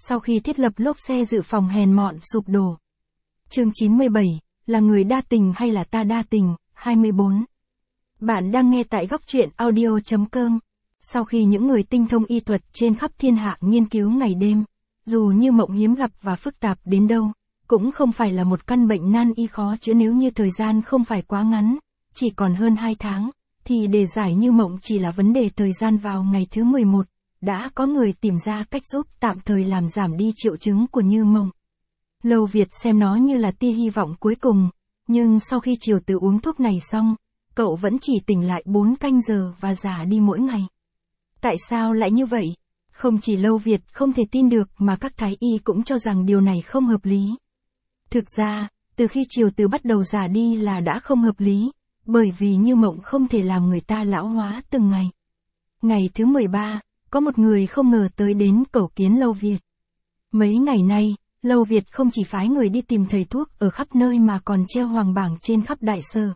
sau khi thiết lập lốp xe dự phòng hèn mọn sụp đổ. Chương 97, là người đa tình hay là ta đa tình, 24. Bạn đang nghe tại góc truyện audio.com. Sau khi những người tinh thông y thuật trên khắp thiên hạ nghiên cứu ngày đêm, dù như mộng hiếm gặp và phức tạp đến đâu, cũng không phải là một căn bệnh nan y khó chữa nếu như thời gian không phải quá ngắn, chỉ còn hơn 2 tháng, thì để giải như mộng chỉ là vấn đề thời gian. Vào ngày thứ 11, đã có người tìm ra cách giúp tạm thời làm giảm đi triệu chứng của như mộng. Lâu Việt xem nó như là tia hy vọng cuối cùng, nhưng sau khi Triều Từ uống thuốc này xong, cậu vẫn chỉ tỉnh lại 4 canh giờ và già đi mỗi ngày. Tại sao lại như vậy? Không chỉ Lâu Việt không thể tin được mà các thái y cũng cho rằng điều này không hợp lý. Thực ra, từ khi Triều Từ bắt đầu già đi là đã không hợp lý, bởi vì như mộng không thể làm người ta lão hóa từng ngày. Ngày thứ 13, có một người không ngờ tới đến cầu kiến Lâu Việt. Mấy ngày nay, Lâu Việt không chỉ phái người đi tìm thầy thuốc ở khắp nơi mà còn treo hoàng bảng trên khắp Đại Sở.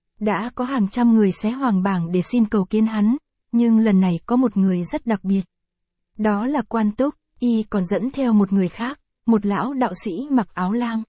Đã có hàng trăm người xé hoàng bảng để xin cầu kiến hắn, nhưng lần này có một người rất đặc biệt. Đó là Quan Túc, y còn dẫn theo một người khác, một lão đạo sĩ mặc áo lam.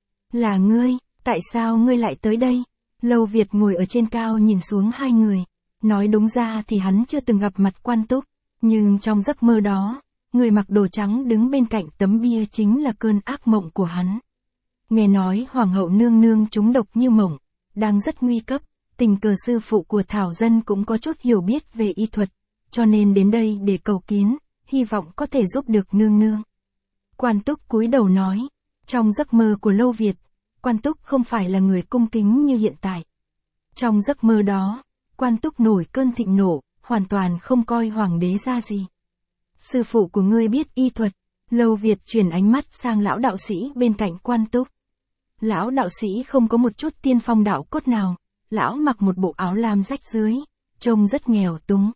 Là ngươi, tại sao ngươi lại tới đây? Lâu Việt ngồi ở trên cao nhìn xuống hai người. Nói đúng ra thì hắn chưa từng gặp mặt Quan Túc, nhưng trong giấc mơ đó, người mặc đồ trắng đứng bên cạnh tấm bia chính là cơn ác mộng của hắn. Nghe nói Hoàng hậu nương nương trúng độc như mộng, đang rất nguy cấp, tình cờ sư phụ của Thảo Dân cũng có chút hiểu biết về y thuật, cho nên đến đây để cầu kiến, hy vọng có thể giúp được nương nương. Quan Túc cúi đầu nói, trong giấc mơ của Lâu Việt, Quan Túc không phải là người cung kính như hiện tại. Trong giấc mơ đó, Quan Túc nổi cơn thịnh nộ, hoàn toàn không coi hoàng đế ra gì. Sư phụ của ngươi biết y thuật. Lâu Việt chuyển ánh mắt sang lão đạo sĩ bên cạnh Quan Túc. Lão đạo sĩ không có một chút tiên phong đạo cốt nào, lão mặc một bộ áo lam rách rưới, trông rất nghèo túng.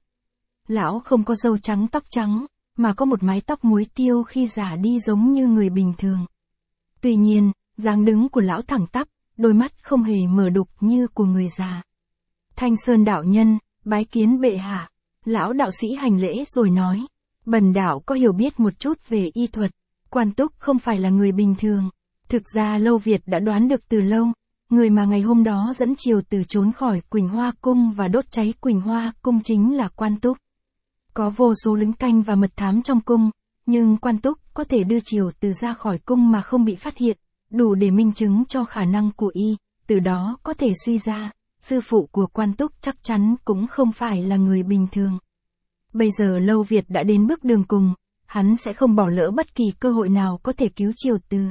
Lão không có râu trắng tóc trắng, mà có một mái tóc muối tiêu khi già đi giống như người bình thường. Tuy nhiên, dáng đứng của lão thẳng tắp, đôi mắt không hề mở đục như của người già. Thanh Sơn đạo nhân, bái kiến bệ hạ. Lão đạo sĩ hành lễ rồi nói, bần đạo có hiểu biết một chút về y thuật. Quan Túc không phải là người bình thường. Thực ra Lâu Việt đã đoán được từ lâu, người mà ngày hôm đó dẫn Triều Từ trốn khỏi Quỳnh Hoa Cung và đốt cháy Quỳnh Hoa Cung chính là Quan Túc. Có vô số lính canh và mật thám trong cung, nhưng Quan Túc có thể đưa Triều Từ ra khỏi cung mà không bị phát hiện, đủ để minh chứng cho khả năng của y, từ đó có thể suy ra, sư phụ của Quan Túc chắc chắn cũng không phải là người bình thường. Bây giờ Lâu Việt đã đến bước đường cùng, hắn sẽ không bỏ lỡ bất kỳ cơ hội nào có thể cứu Triều Từ.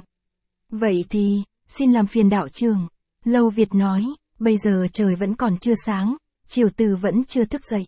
Vậy thì, xin làm phiền đạo trưởng. Lâu Việt nói, bây giờ trời vẫn còn chưa sáng, Triều Từ vẫn chưa thức dậy.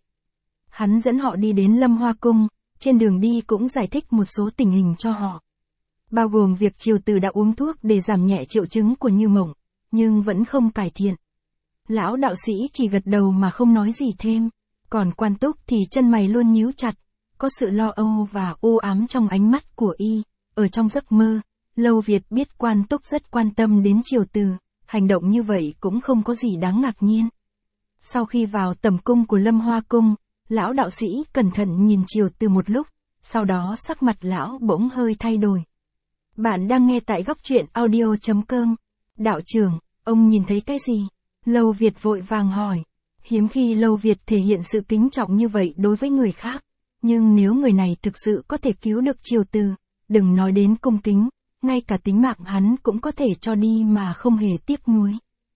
Hắn dẫn họ đi đến Lâm Hoa Cung, trên đường đi cũng giải thích một số tình hình cho họ. Bao gồm việc Triều Từ đã uống thuốc để giảm nhẹ triệu chứng của như mộng, nhưng vẫn không cải thiện. Lão đạo sĩ chỉ gật đầu mà không nói gì thêm, còn Quan Túc thì chân mày luôn nhíu chặt, có sự lo âu và u ám trong ánh mắt của y. Ở trong giấc mơ, Lâu Việt biết Quan Túc rất quan tâm đến Triều Từ, hành động như vậy cũng không có gì đáng ngạc nhiên. Sau khi vào tầm cung của Lâm Hoa Cung, lão đạo sĩ cẩn thận nhìn Triều Từ một lúc, sau đó sắc mặt lão bỗng hơi thay đổi. Bạn đang nghe tại góc truyện audio.com. Đạo trưởng, ông nhìn thấy cái gì? Lâu Việt vội vàng hỏi. Hiếm khi Lâu Việt thể hiện sự kính trọng như vậy đối với người khác, nhưng nếu người này thực sự có thể cứu được Triều Từ, đừng nói đến cung kính, ngay cả tính mạng hắn cũng có thể cho đi mà không hề tiếc nuối.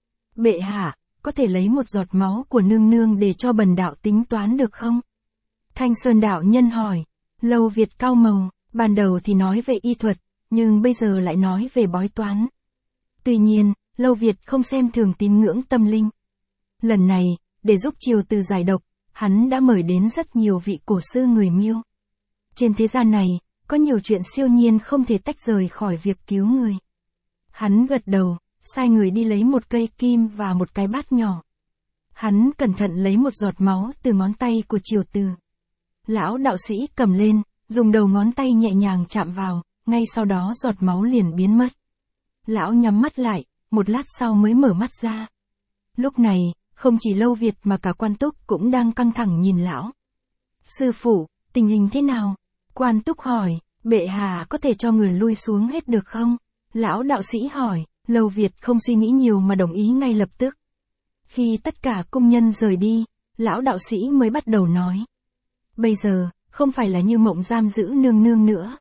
Bệ hạ, có thể lấy một giọt máu của nương nương để cho bần đạo tính toán được không? Thanh Sơn đạo nhân hỏi. Lâu Việt cau màu, ban đầu thì nói về y thuật, nhưng bây giờ lại nói về bói toán. Tuy nhiên, Lâu Việt không xem thường tín ngưỡng tâm linh. Lần này, để giúp Triều Từ giải độc, hắn đã mời đến rất nhiều vị cổ sư người Miêu. Trên thế gian này, có nhiều chuyện siêu nhiên không thể tách rời khỏi việc cứu người. Hắn gật đầu, sai người đi lấy một cây kim và một cái bát nhỏ. Hắn cẩn thận lấy một giọt máu từ ngón tay của Triều Từ. Lão đạo sĩ cầm lên, dùng đầu ngón tay nhẹ nhàng chạm vào, ngay sau đó giọt máu liền biến mất. Lão nhắm mắt lại, một lát sau mới mở mắt ra. Lúc này, không chỉ Lâu Việt mà cả Quan Túc cũng đang căng thẳng nhìn lão. Sư phụ, tình hình thế nào? Quan Túc hỏi. Bệ hạ có thể cho người lui xuống hết được không? Lão đạo sĩ hỏi, Lâu Việt không suy nghĩ nhiều mà đồng ý ngay lập tức. Khi tất cả cung nhân rời đi, lão đạo sĩ mới bắt đầu nói. Bây giờ, không phải là Như Mộng giam giữ nương nương nữa,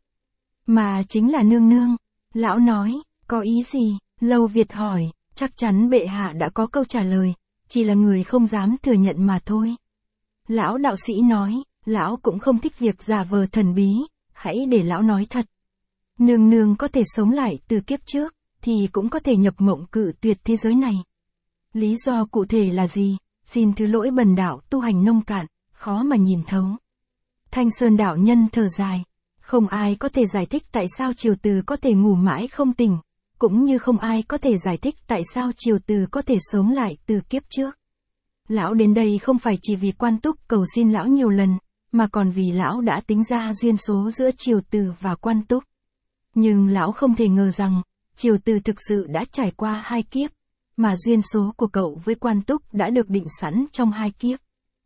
mà chính là nương nương. Lão nói, có ý gì? Lâu Việt hỏi, chắc chắn bệ hạ đã có câu trả lời, chỉ là người không dám thừa nhận mà thôi. Lão đạo sĩ nói, lão cũng không thích việc giả vờ thần bí, hãy để lão nói thật. Nương nương có thể sống lại từ kiếp trước, thì cũng có thể nhập mộng cự tuyệt thế giới này. Lý do cụ thể là gì? Xin thứ lỗi bần đạo tu hành nông cạn, khó mà nhìn thấu. Thanh Sơn đạo nhân thở dài. Không ai có thể giải thích tại sao Triều Từ có thể ngủ mãi không tỉnh, cũng như không ai có thể giải thích tại sao Triều Từ có thể sống lại từ kiếp trước. Lão đến đây không phải chỉ vì Quan Túc cầu xin lão nhiều lần, mà còn vì lão đã tính ra duyên số giữa Triều Từ và Quan Túc. Nhưng lão không thể ngờ rằng, Triều Từ thực sự đã trải qua 2 kiếp, mà duyên số của cậu với Quan Túc đã được định sẵn trong 2 kiếp.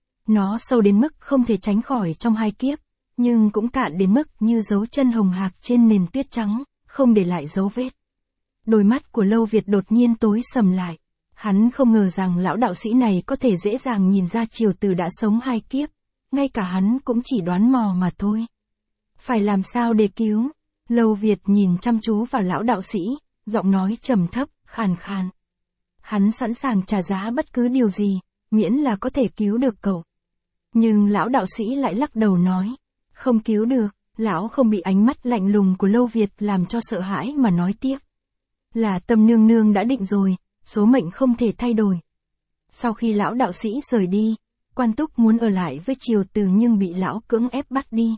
Nó sâu đến mức không thể tránh khỏi trong 2 kiếp, nhưng cũng cạn đến mức như dấu chân hồng hạc trên nền tuyết trắng, không để lại dấu vết. Đôi mắt của Lâu Việt đột nhiên tối sầm lại. Hắn không ngờ rằng lão đạo sĩ này có thể dễ dàng nhìn ra Triều Từ đã sống 2 kiếp, ngay cả hắn cũng chỉ đoán mò mà thôi. Phải làm sao để cứu? Lâu Việt nhìn chăm chú vào lão đạo sĩ, giọng nói trầm thấp, khàn khàn. Hắn sẵn sàng trả giá bất cứ điều gì, miễn là có thể cứu được cậu. Nhưng lão đạo sĩ lại lắc đầu nói, không cứu được. Lão không bị ánh mắt lạnh lùng của Lâu Việt làm cho sợ hãi mà nói tiếp. Là Tâm nương nương đã định rồi, số mệnh không thể thay đổi. Sau khi lão đạo sĩ rời đi, Quan Túc muốn ở lại với Triều Từ nhưng bị lão cưỡng ép bắt đi.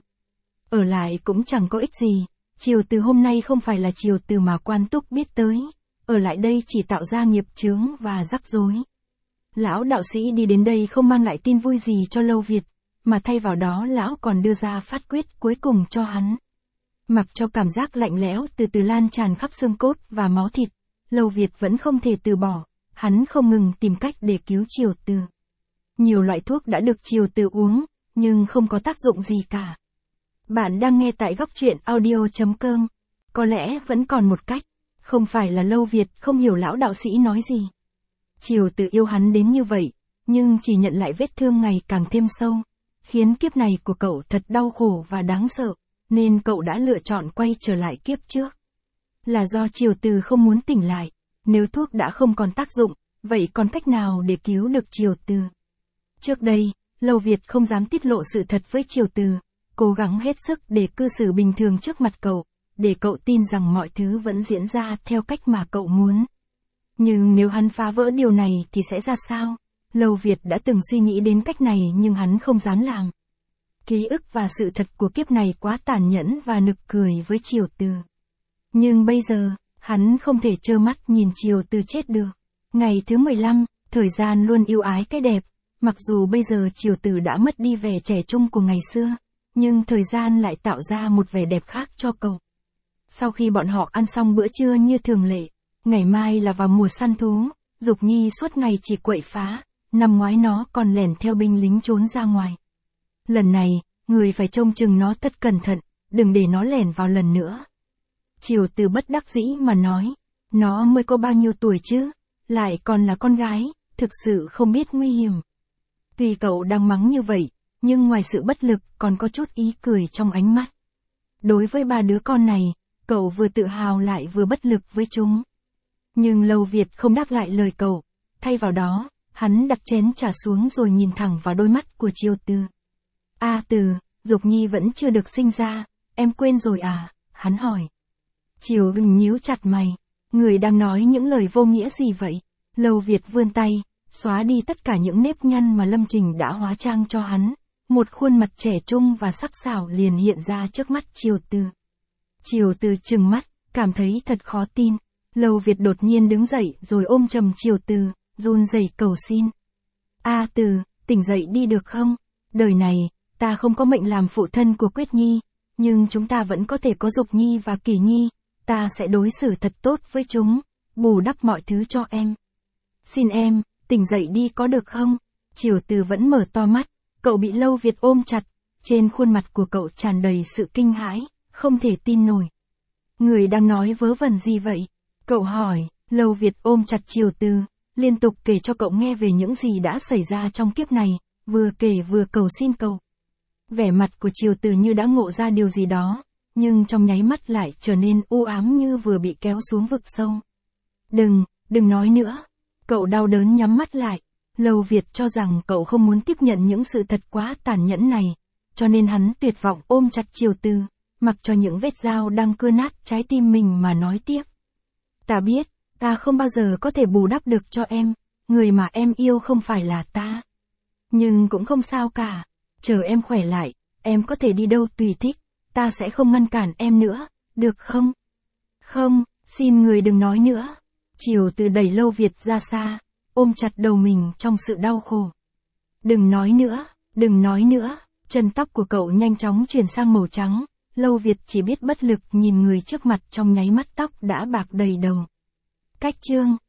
Ở lại cũng chẳng có ích gì, Triều Từ hôm nay không phải là Triều Từ mà Quan Túc biết tới, ở lại đây chỉ tạo ra nghiệp chướng và rắc rối. Lão đạo sĩ đi đến đây không mang lại tin vui gì cho Lâu Việt, mà thay vào đó lão còn đưa ra phát quyết cuối cùng cho hắn. Mặc cho cảm giác lạnh lẽo từ từ lan tràn khắp xương cốt và máu thịt, Lâu Việt vẫn không thể từ bỏ, hắn không ngừng tìm cách để cứu Triều Từ. Nhiều loại thuốc đã được Triều Từ uống, nhưng không có tác dụng gì cả. Bạn đang nghe tại góc truyện audio.com. Có lẽ vẫn còn một cách, không phải là Lâu Việt không hiểu lão đạo sĩ nói gì. Triều Từ yêu hắn đến như vậy, nhưng chỉ nhận lại vết thương ngày càng thêm sâu, khiến kiếp này của cậu thật đau khổ và đáng sợ, nên cậu đã lựa chọn quay trở lại kiếp trước. Là do Triều Từ không muốn tỉnh lại, nếu thuốc đã không còn tác dụng, vậy còn cách nào để cứu được Triều Từ? Trước đây, Lâu Việt không dám tiết lộ sự thật với Triều Từ, cố gắng hết sức để cư xử bình thường trước mặt cậu, để cậu tin rằng mọi thứ vẫn diễn ra theo cách mà cậu muốn. Nhưng nếu hắn phá vỡ điều này thì sẽ ra sao? Lâu Việt đã từng suy nghĩ đến cách này nhưng hắn không dám làm. Ký ức và sự thật của kiếp này quá tàn nhẫn và nực cười với Triều Từ. Nhưng bây giờ, hắn không thể trơ mắt nhìn Triều Từ chết được. Ngày thứ 15, thời gian luôn yêu ái cái đẹp. Mặc dù bây giờ Triều Từ đã mất đi vẻ trẻ trung của ngày xưa, nhưng thời gian lại tạo ra một vẻ đẹp khác cho cậu. Sau khi bọn họ ăn xong bữa trưa như thường lệ, ngày mai là vào mùa săn thú, Dục Nhi suốt ngày chỉ quậy phá, năm ngoái nó còn lẻn theo binh lính trốn ra ngoài. Lần này, người phải trông chừng nó thật cẩn thận, đừng để nó lẻn vào lần nữa. Triều Từ bất đắc dĩ mà nói, nó mới có bao nhiêu tuổi chứ, lại còn là con gái, thực sự không biết nguy hiểm. Tuy cậu đang mắng như vậy, nhưng ngoài sự bất lực còn có chút ý cười trong ánh mắt. Đối với 3 đứa con này, cậu vừa tự hào lại vừa bất lực với chúng. Nhưng Lâu Việt không đáp lại lời cậu, thay vào đó, hắn đặt chén trà xuống rồi nhìn thẳng vào đôi mắt của Triều Từ. Từ, Dục Nhi vẫn chưa được sinh ra, em quên rồi à? Hắn hỏi. Triều Từ nhíu chặt mày, người đang nói những lời vô nghĩa gì vậy? Lâu Việt vươn tay, xóa đi tất cả những nếp nhăn mà Lâm Trình đã hóa trang cho hắn. Một khuôn mặt trẻ trung và sắc sảo liền hiện ra trước mắt Triều Từ. Triều Từ trừng mắt, cảm thấy thật khó tin. Lâu Việt đột nhiên đứng dậy rồi ôm chầm Triều Từ, run rẩy cầu xin. Từ, tỉnh dậy đi được không? Đời này, ta không có mệnh làm phụ thân của Quyết Nhi, nhưng chúng ta vẫn có thể có Dục Nhi và Kỳ Nhi, ta sẽ đối xử thật tốt với chúng, bù đắp mọi thứ cho em. Xin em, tỉnh dậy đi có được không? Triều Từ vẫn mở to mắt, cậu bị Lâu Việt ôm chặt, trên khuôn mặt của cậu tràn đầy sự kinh hãi, không thể tin nổi. Người đang nói vớ vẩn gì vậy? Cậu hỏi, Lâu Việt ôm chặt Triều Từ, liên tục kể cho cậu nghe về những gì đã xảy ra trong kiếp này, vừa kể vừa cầu xin cậu. Vẻ mặt của Triều Từ như đã ngộ ra điều gì đó, nhưng trong nháy mắt lại trở nên u ám như vừa bị kéo xuống vực sâu. Đừng nói nữa. Cậu đau đớn nhắm mắt lại. Lâu Việt cho rằng cậu không muốn tiếp nhận những sự thật quá tàn nhẫn này, cho nên hắn tuyệt vọng ôm chặt Triều Từ, mặc cho những vết dao đang cưa nát trái tim mình mà nói tiếp. Ta biết, ta không bao giờ có thể bù đắp được cho em, người mà em yêu không phải là ta. Nhưng cũng không sao cả, chờ em khỏe lại, em có thể đi đâu tùy thích, ta sẽ không ngăn cản em nữa, được không? Không, xin người đừng nói nữa. Triều Từ đẩy Lâu Việt ra xa, ôm chặt đầu mình trong sự đau khổ. Đừng nói nữa, chân tóc của cậu nhanh chóng chuyển sang màu trắng, Lâu Việt chỉ biết bất lực nhìn người trước mặt trong nháy mắt tóc đã bạc đầy đầu. Cách chương